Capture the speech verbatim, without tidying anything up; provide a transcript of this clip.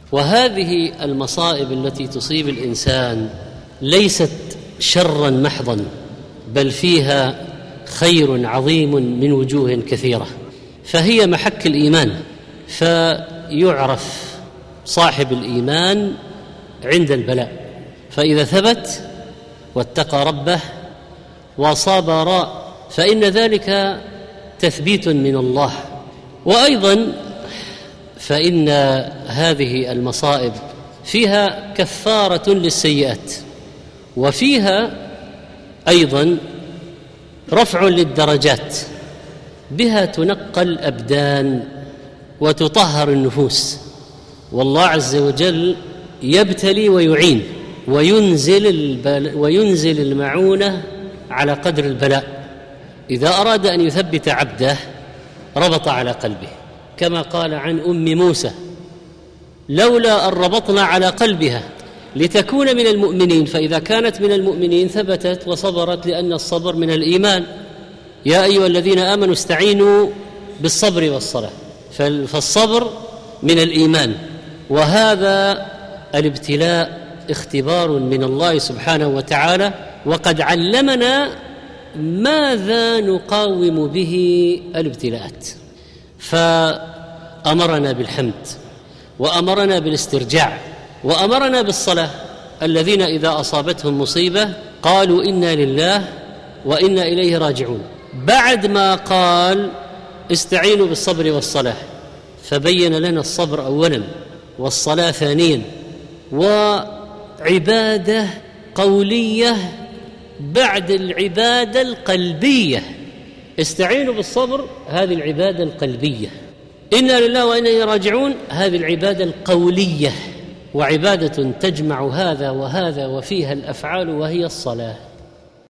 وهذه المصائب التي تصيب الإنسان ليست شرا محضا، بل فيها خير عظيم من وجوه كثيرة، فهي محك الإيمان. فيعرف صاحب الإيمان عند البلاء، فإذا ثبت واتقى ربه وصبر فإن ذلك تثبيت من الله. وأيضا فإن هذه المصائب فيها كفارة للسيئات، وفيها أيضا رفع للدرجات، بها تنقى الأبدان وتطهر النفوس. والله عز وجل يبتلي ويعين وينزل, البل وينزل المعونة على قدر البلاء. إذا أراد أن يثبت عبده ربط على قلبه، كما قال عن أم موسى: لولا أن ربطنا على قلبها لتكون من المؤمنين. فإذا كانت من المؤمنين ثبتت وصبرت، لأن الصبر من الإيمان. يا أيها الذين آمنوا استعينوا بالصبر والصلاة، فالصبر من الإيمان. وهذا الابتلاء اختبار من الله سبحانه وتعالى، وقد علمنا ماذا نقاوم به الابتلاءات، فأمرنا بالحمد، وأمرنا بالاسترجاع، وأمرنا بالصلاة. الذين إذا أصابتهم مصيبة قالوا إنا لله وإنا إليه راجعون، بعد ما قال استعينوا بالصبر والصلاة، فبين لنا الصبر أولا والصلاة ثانيا، وعبادة قولية بعد العبادة القلبية. استعينوا بالصبر، هذه العبادة القلبية. إنا لله وإنا إليه راجعون، هذه العبادة القولية. وعبادة تجمع هذا وهذا وفيها الأفعال، وهي الصلاة.